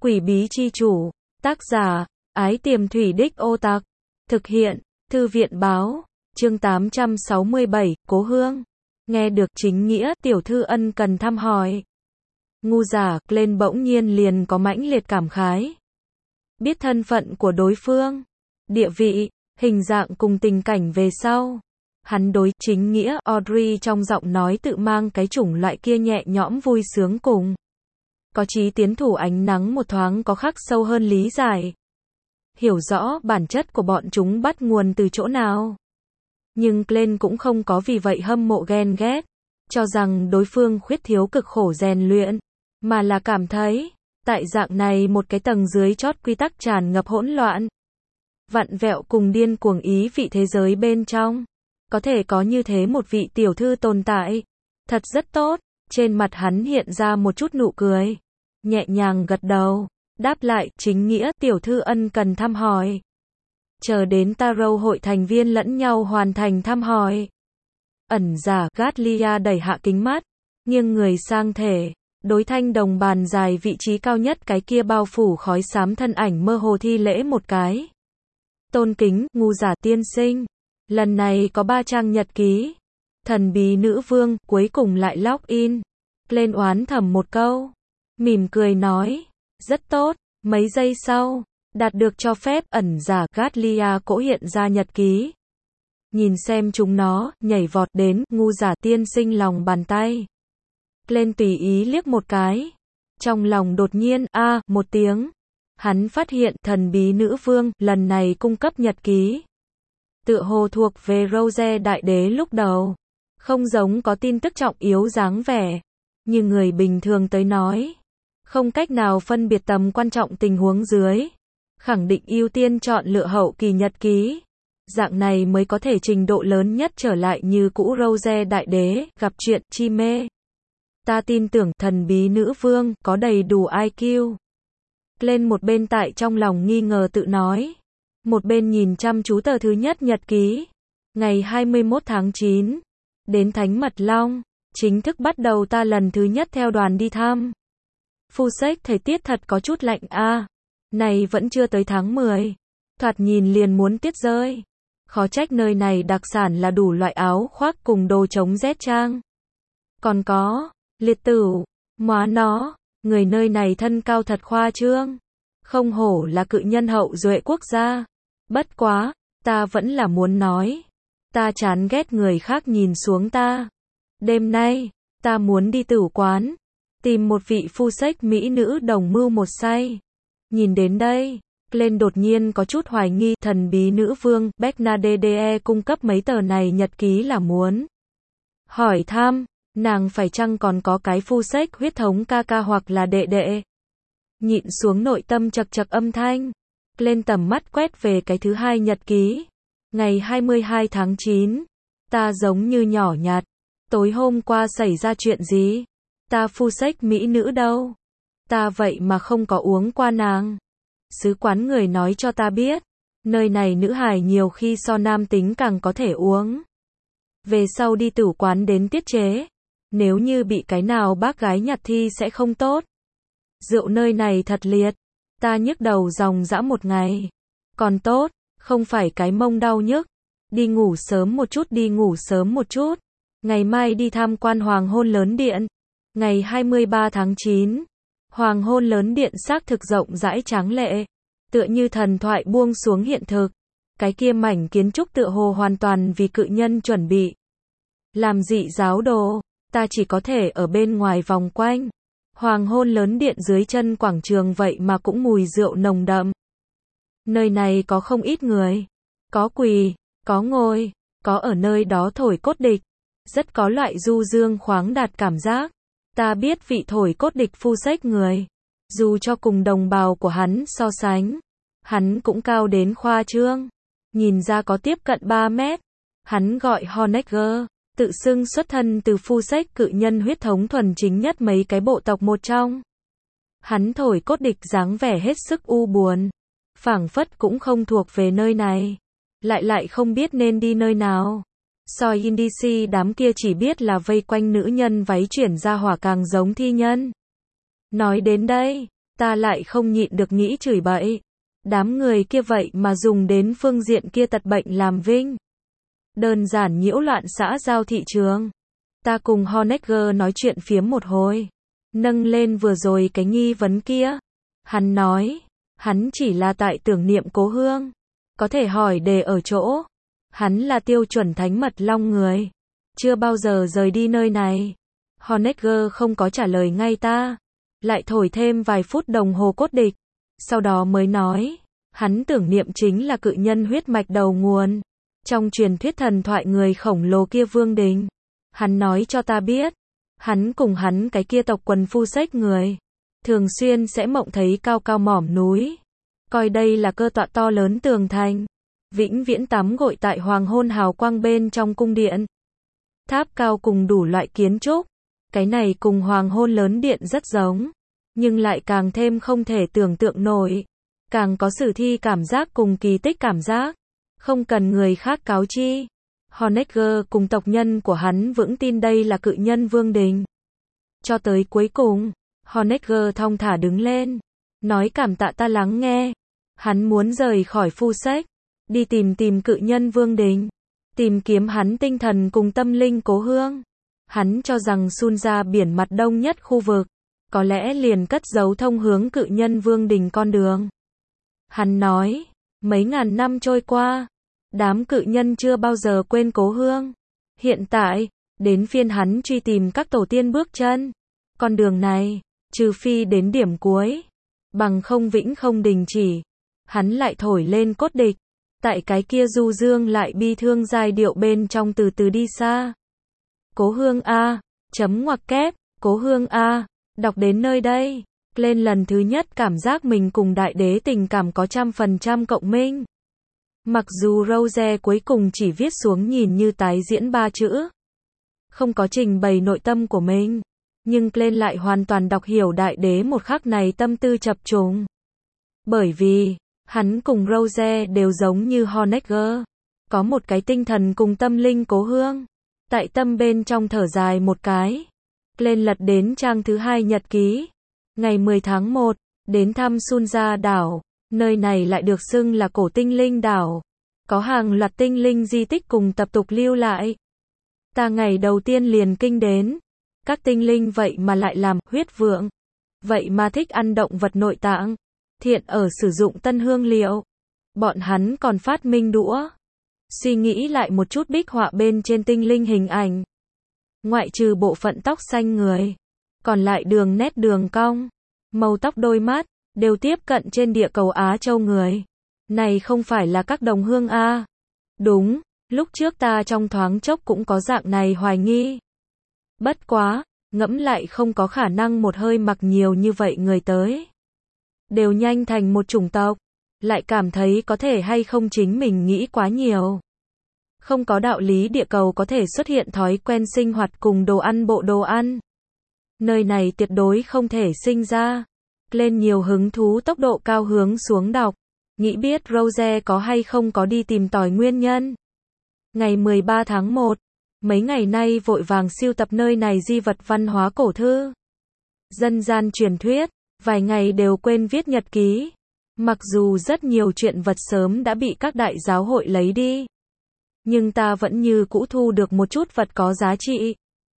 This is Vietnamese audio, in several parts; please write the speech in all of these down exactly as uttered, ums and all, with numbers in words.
Quỷ bí chi chủ. Tác giả, Ái Tiềm Thủy Đích Ô Tặc. Thực hiện, Thư viện báo. Chương tám trăm sáu mươi bảy, Cố Hương. Nghe được chính nghĩa, tiểu thư ân cần thăm hỏi. Ngu giả, lên bỗng nhiên liền có mãnh liệt cảm khái. Biết thân phận của đối phương, địa vị, hình dạng cùng tình cảnh về sau. Hắn đối chính nghĩa, Audrey trong giọng nói tự mang cái chủng loại kia nhẹ nhõm vui sướng cùng. Có chí tiến thủ ánh nắng một thoáng có khắc sâu hơn lý giải. Hiểu rõ bản chất của bọn chúng bắt nguồn từ chỗ nào. Nhưng Glenn cũng không có vì vậy hâm mộ ghen ghét, cho rằng đối phương khuyết thiếu cực khổ rèn luyện, mà là cảm thấy, tại dạng này một cái tầng dưới chót quy tắc tràn ngập hỗn loạn, vặn vẹo cùng điên cuồng ý vị thế giới bên trong, có thể có như thế một vị tiểu thư tồn tại, thật rất tốt. Trên mặt hắn hiện ra một chút nụ cười, nhẹ nhàng gật đầu, đáp lại, chính nghĩa, tiểu thư ân cần thăm hỏi. Chờ đến Tarot hội thành viên lẫn nhau hoàn thành thăm hỏi. Ẩn giả, Gatlia đẩy hạ kính mắt, nghiêng người sang thể, đối thanh đồng bàn dài vị trí cao nhất cái kia bao phủ khói xám thân ảnh mơ hồ thi lễ một cái. Tôn kính, ngu giả tiên sinh. Lần này có ba trang nhật ký. Thần bí nữ vương, cuối cùng lại log in. Lên oán thầm một câu. Mỉm cười nói. Rất tốt. Mấy giây sau, đạt được cho phép, ẩn giả Gatlia cỗ hiện ra nhật ký. Nhìn xem chúng nó, nhảy vọt đến, ngu giả tiên sinh lòng bàn tay. Lên tùy ý liếc một cái. Trong lòng đột nhiên, a à, một tiếng. Hắn phát hiện thần bí nữ vương, lần này cung cấp nhật ký. Tựa hồ thuộc về Rose đại đế lúc đầu. Không giống có tin tức trọng yếu dáng vẻ. Như người bình thường tới nói. Không cách nào phân biệt tầm quan trọng tình huống dưới. Khẳng định ưu tiên chọn lựa hậu kỳ nhật ký. Dạng này mới có thể trình độ lớn nhất trở lại như cũ Rose đại đế, gặp chuyện, chi mê. Ta tin tưởng thần bí nữ vương có đầy đủ i kiu. Lên một bên tại trong lòng nghi ngờ tự nói. Một bên nhìn chăm chú tờ thứ nhất nhật ký. Ngày hai mươi mốt tháng chín. Đến Thánh Mật Long. Chính thức bắt đầu ta lần thứ nhất theo đoàn đi thăm. Phu sách thời tiết thật có chút lạnh a. À, này vẫn chưa tới tháng mười. Thoạt nhìn liền muốn tiết rơi. Khó trách nơi này đặc sản là đủ loại áo khoác cùng đồ chống rét trang. Còn có, liệt tử, móa nó, người nơi này thân cao thật khoa trương. Không hổ là cự nhân hậu duệ quốc gia. Bất quá, ta vẫn là muốn nói. Ta chán ghét người khác nhìn xuống ta. Đêm nay, ta muốn đi tử quán. Tìm một vị phu sách mỹ nữ đồng mưu một say. Nhìn đến đây, Glenn đột nhiên có chút hoài nghi thần bí nữ vương Bernadette cung cấp mấy tờ này nhật ký là muốn hỏi thăm, nàng phải chăng còn có cái phu sách huyết thống ca ca hoặc là đệ đệ. Nhịn xuống nội tâm chật chật âm thanh. Glenn tầm mắt quét về cái thứ hai nhật ký. Ngày hai mươi hai tháng chín. Ta giống như nhỏ nhặt. Tối hôm qua xảy ra chuyện gì? Ta phu sách mỹ nữ đâu? Ta vậy mà không có uống qua nàng. Sứ quán người nói cho ta biết. Nơi này nữ hài nhiều khi so nam tính càng có thể uống. Về sau đi tử quán đến tiết chế. Nếu như bị cái nào bác gái nhặt thi sẽ không tốt. Rượu nơi này thật liệt. Ta nhức đầu dòng dã một ngày. Còn tốt, không phải cái mông đau nhức. Đi ngủ sớm một chút, đi ngủ sớm một chút. Ngày mai đi tham quan Hoàng hôn lớn điện. Ngày hai mươi ba tháng chín. Hoàng hôn lớn điện xác thực rộng rãi tráng lệ. Tựa như thần thoại buông xuống hiện thực. Cái kia mảnh kiến trúc tựa hồ hoàn toàn vì cự nhân chuẩn bị. Làm dị giáo đồ, ta chỉ có thể ở bên ngoài vòng quanh. Hoàng hôn lớn điện dưới chân quảng trường vậy mà cũng mùi rượu nồng đậm. Nơi này có không ít người. Có quỳ, có ngồi, có ở nơi đó thổi cốt địch. Rất có loại du dương khoáng đạt cảm giác. Ta biết vị thổi cốt địch phu sách người. Dù cho cùng đồng bào của hắn so sánh. Hắn cũng cao đến khoa trương. Nhìn ra có tiếp cận ba mét. Hắn gọi Honegger. Tự xưng xuất thân từ phu sách cự nhân huyết thống thuần chính nhất mấy cái bộ tộc một trong. Hắn thổi cốt địch dáng vẻ hết sức u buồn. Phảng phất cũng không thuộc về nơi này. Lại lại không biết nên đi nơi nào. Soi Indici đám kia chỉ biết là vây quanh nữ nhân váy chuyển ra hỏa càng giống thi nhân. Nói đến đây, ta lại không nhịn được nghĩ chửi bậy. Đám người kia vậy mà dùng đến phương diện kia tật bệnh làm vinh. Đơn giản nhiễu loạn xã giao thị trường. Ta cùng Honegger nói chuyện phiếm một hồi. Nâng lên vừa rồi cái nghi vấn kia. Hắn nói, hắn chỉ là tại tưởng niệm cố hương. Có thể hỏi đề ở chỗ. Hắn là tiêu chuẩn thánh mật long người. Chưa bao giờ rời đi nơi này. Honegger không có trả lời ngay ta. Lại thổi thêm vài phút đồng hồ cốt địch. Sau đó mới nói, hắn tưởng niệm chính là cự nhân huyết mạch đầu nguồn. Trong truyền thuyết thần thoại người khổng lồ kia Vương Đình. Hắn nói cho ta biết, hắn cùng hắn cái kia tộc quần phu xếch người. Thường xuyên sẽ mộng thấy cao cao mỏm núi. Coi đây là cơ tọa to lớn tường thành. Vĩnh viễn tắm gội tại hoàng hôn hào quang bên trong cung điện. Tháp cao cùng đủ loại kiến trúc. Cái này cùng hoàng hôn lớn điện rất giống. Nhưng lại càng thêm không thể tưởng tượng nổi. Càng có sử thi cảm giác cùng kỳ tích cảm giác. Không cần người khác cáo chi. Honegger cùng tộc nhân của hắn vững tin đây là cự nhân Vương Đình. Cho tới cuối cùng, Honegger thong thả đứng lên. Nói cảm tạ ta lắng nghe. Hắn muốn rời khỏi phu xếch. Đi tìm tìm cự nhân Vương Đình. Tìm kiếm hắn tinh thần cùng tâm linh cố hương. Hắn cho rằng Sun ra biển mặt đông nhất khu vực. Có lẽ liền cất giấu thông hướng cự nhân Vương Đình con đường. Hắn nói, mấy ngàn năm trôi qua, đám cự nhân chưa bao giờ quên cố hương. Hiện tại, đến phiên hắn truy tìm các tổ tiên bước chân. Con đường này, trừ phi đến điểm cuối, bằng không vĩnh không đình chỉ. Hắn lại thổi lên cốt địch. Tại cái kia du dương lại bi thương giai điệu bên trong từ từ đi xa. Cố hương A, chấm ngoặc kép, cố hương A, đọc đến nơi đây, lên lần thứ nhất cảm giác mình cùng đại đế tình cảm có trăm phần trăm cộng minh. Mặc dù Rose cuối cùng chỉ viết xuống nhìn như tái diễn ba chữ. Không có trình bày nội tâm của mình. Nhưng lên lại hoàn toàn đọc hiểu đại đế một khắc này tâm tư chập trùng. Bởi vì, hắn cùng Rose đều giống như Honegger. Có một cái tinh thần cùng tâm linh cố hương. Tại tâm bên trong thở dài một cái. Lên lật đến trang thứ hai nhật ký. Ngày mười tháng một, đến thăm Sunja đảo. Nơi này lại được xưng là cổ tinh linh đảo. Có hàng loạt tinh linh di tích cùng tập tục lưu lại. Ta ngày đầu tiên liền kinh đến. Các tinh linh vậy mà lại làm huyết vượng. Vậy mà thích ăn động vật nội tạng. Thiện ở sử dụng tân hương liệu. Bọn hắn còn phát minh đũa. Suy nghĩ lại một chút bích họa bên trên tinh linh hình ảnh. Ngoại trừ bộ phận tóc xanh người. Còn lại đường nét đường cong. Màu tóc đôi mắt. Đều tiếp cận trên địa cầu Á Châu người. Này không phải là các đồng hương A. Đúng, lúc trước ta trong thoáng chốc cũng có dạng này hoài nghi. Bất quá, ngẫm lại không có khả năng một hơi mặc nhiều như vậy người tới. Đều nhanh thành một chủng tộc. Lại cảm thấy có thể hay không chính mình nghĩ quá nhiều. Không có đạo lý địa cầu có thể xuất hiện thói quen sinh hoạt cùng đồ ăn bộ đồ ăn. Nơi này tuyệt đối không thể sinh ra. Lên nhiều hứng thú tốc độ cao hướng xuống đọc. Nghĩ biết Rose có hay không có đi tìm tòi nguyên nhân. Ngày mười ba tháng một. Mấy ngày nay vội vàng siêu tập nơi này di vật văn hóa cổ thư. Dân gian truyền thuyết. Vài ngày đều quên viết nhật ký. Mặc dù rất nhiều chuyện vật sớm đã bị các đại giáo hội lấy đi. Nhưng ta vẫn như cũ thu được một chút vật có giá trị.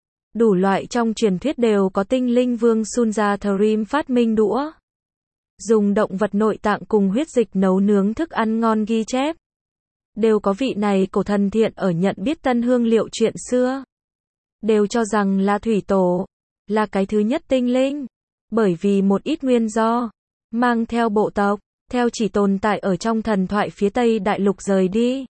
Đủ loại trong truyền thuyết đều có tinh linh vương Sunja Thrim phát minh đũa. Dùng động vật nội tạng cùng huyết dịch nấu nướng thức ăn ngon ghi chép. Đều có vị này cổ thần thiện ở nhận biết tân hương liệu chuyện xưa. Đều cho rằng là thủy tổ. Là cái thứ nhất tinh linh. Bởi vì một ít nguyên do. Mang theo bộ tộc. Theo chỉ tồn tại ở trong thần thoại phía Tây Đại Lục rời đi.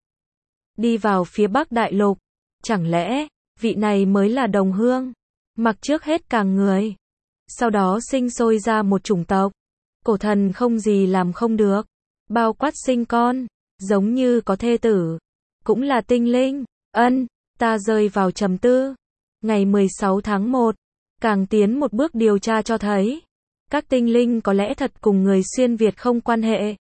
Đi vào phía Bắc Đại Lục. Chẳng lẽ, vị này mới là đồng hương. Mặc trước hết càng người. Sau đó sinh sôi ra một chủng tộc. Cổ thần không gì làm không được. Bao quát sinh con. Giống như có thê tử. Cũng là tinh linh. Ân, ta rơi vào trầm tư. Ngày mười sáu tháng một. Càng tiến một bước điều tra cho thấy. Các tinh linh có lẽ thật cùng người xuyên Việt không quan hệ.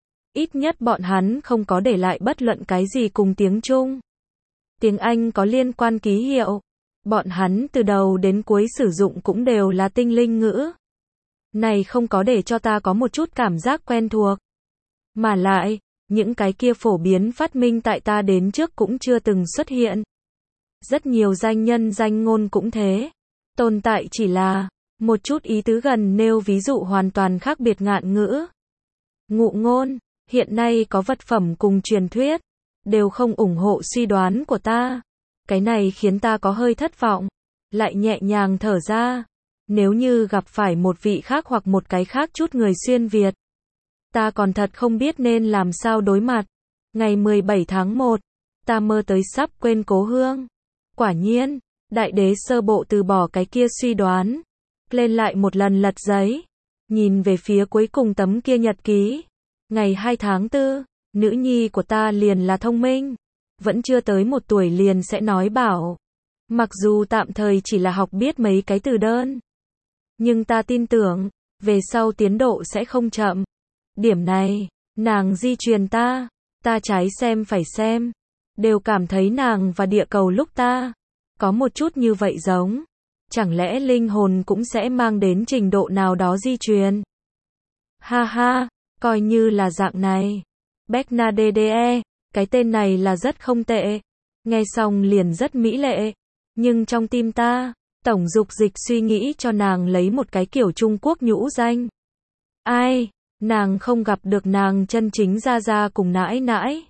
Ít nhất bọn hắn không có để lại bất luận cái gì cùng tiếng Trung. Tiếng Anh có liên quan ký hiệu. Bọn hắn từ đầu đến cuối sử dụng cũng đều là tinh linh ngữ. Này không có để cho ta có một chút cảm giác quen thuộc. Mà lại, những cái kia phổ biến phát minh tại ta đến trước cũng chưa từng xuất hiện. Rất nhiều danh nhân danh ngôn cũng thế. Tồn tại chỉ là một chút ý tứ gần nêu ví dụ hoàn toàn khác biệt ngạn ngữ. Ngụ ngôn, hiện nay có vật phẩm cùng truyền thuyết, đều không ủng hộ suy đoán của ta. Cái này khiến ta có hơi thất vọng, lại nhẹ nhàng thở ra. Nếu như gặp phải một vị khác hoặc một cái khác chút người xuyên Việt, ta còn thật không biết nên làm sao đối mặt. Ngày mười bảy tháng một, ta mơ tới sắp quên cố hương. Quả nhiên, đại đế sơ bộ từ bỏ cái kia suy đoán. Lên lại một lần lật giấy, nhìn về phía cuối cùng tấm kia nhật ký. Ngày hai tháng tư, nữ nhi của ta liền là thông minh. Vẫn chưa tới một tuổi liền sẽ nói bảo. Mặc dù tạm thời chỉ là học biết mấy cái từ đơn. Nhưng ta tin tưởng, về sau tiến độ sẽ không chậm. Điểm này, nàng di truyền ta, ta trái xem phải xem. Đều cảm thấy nàng và địa cầu lúc ta có một chút như vậy giống. Chẳng lẽ linh hồn cũng sẽ mang đến trình độ nào đó di truyền? Ha ha, coi như là dạng này. Bernadette, cái tên này là rất không tệ. Nghe xong liền rất mỹ lệ. Nhưng trong tim ta, tổng dục dịch suy nghĩ cho nàng lấy một cái kiểu Trung Quốc nhũ danh. Ai, nàng không gặp được nàng chân chính ra ra cùng nãi nãi.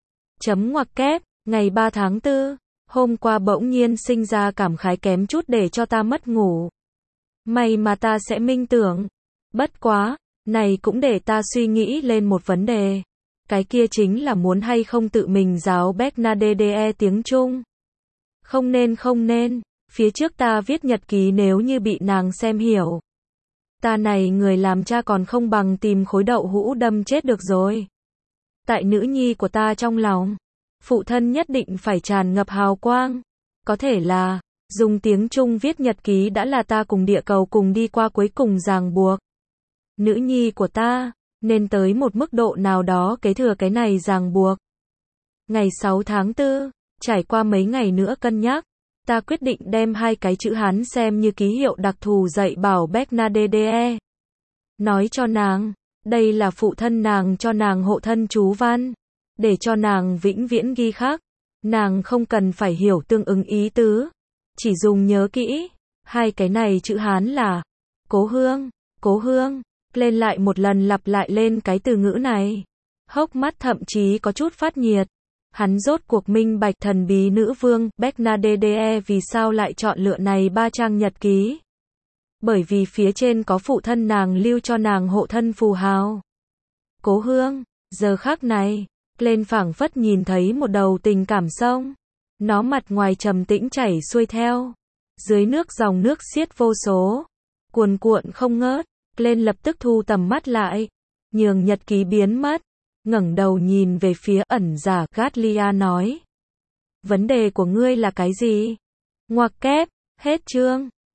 Chấm ngoặc kép, ngày ba tháng tư, hôm qua bỗng nhiên sinh ra cảm khái kém chút để cho ta mất ngủ. May mà ta sẽ minh tưởng. Bất quá, này cũng để ta suy nghĩ lên một vấn đề. Cái kia chính là muốn hay không tự mình giáo Bernadette tiếng Trung. Không nên không nên, phía trước ta viết nhật ký nếu như bị nàng xem hiểu. Ta này người làm cha còn không bằng tìm khối đậu hũ đâm chết được rồi. Tại nữ nhi của ta trong lòng, phụ thân nhất định phải tràn ngập hào quang. Có thể là, dùng tiếng Trung viết nhật ký đã là ta cùng địa cầu cùng đi qua cuối cùng ràng buộc. Nữ nhi của ta, nên tới một mức độ nào đó kế thừa cái này ràng buộc. Ngày sáu tháng tư, trải qua mấy ngày nữa cân nhắc, ta quyết định đem hai cái chữ Hán xem như ký hiệu đặc thù dạy bảo Bernadette. Nói cho nàng, đây là phụ thân nàng cho nàng hộ thân chú văn, để cho nàng vĩnh viễn ghi khắc. Nàng không cần phải hiểu tương ứng ý tứ, chỉ dùng nhớ kỹ. Hai cái này chữ Hán là cố hương, cố hương. Lên lại một lần lặp lại lên cái từ ngữ này. Hốc mắt thậm chí có chút phát nhiệt. Hắn rốt cuộc minh bạch thần bí nữ vương Bernadette vì sao lại chọn lựa này ba trang nhật ký. Bởi vì phía trên có phụ thân nàng lưu cho nàng hộ thân phù hào. Cố hương, giờ khắc này, lên phảng phất nhìn thấy một đầu tình cảm sông. Nó mặt ngoài trầm tĩnh chảy xuôi theo. Dưới nước dòng nước xiết vô số. Cuồn cuộn không ngớt. Lên lập tức thu tầm mắt lại. Nhường nhật ký biến mất. Ngẩng đầu nhìn về phía ẩn giả Gatlia nói. Vấn đề của ngươi là cái gì? Ngoặc kép, hết chương.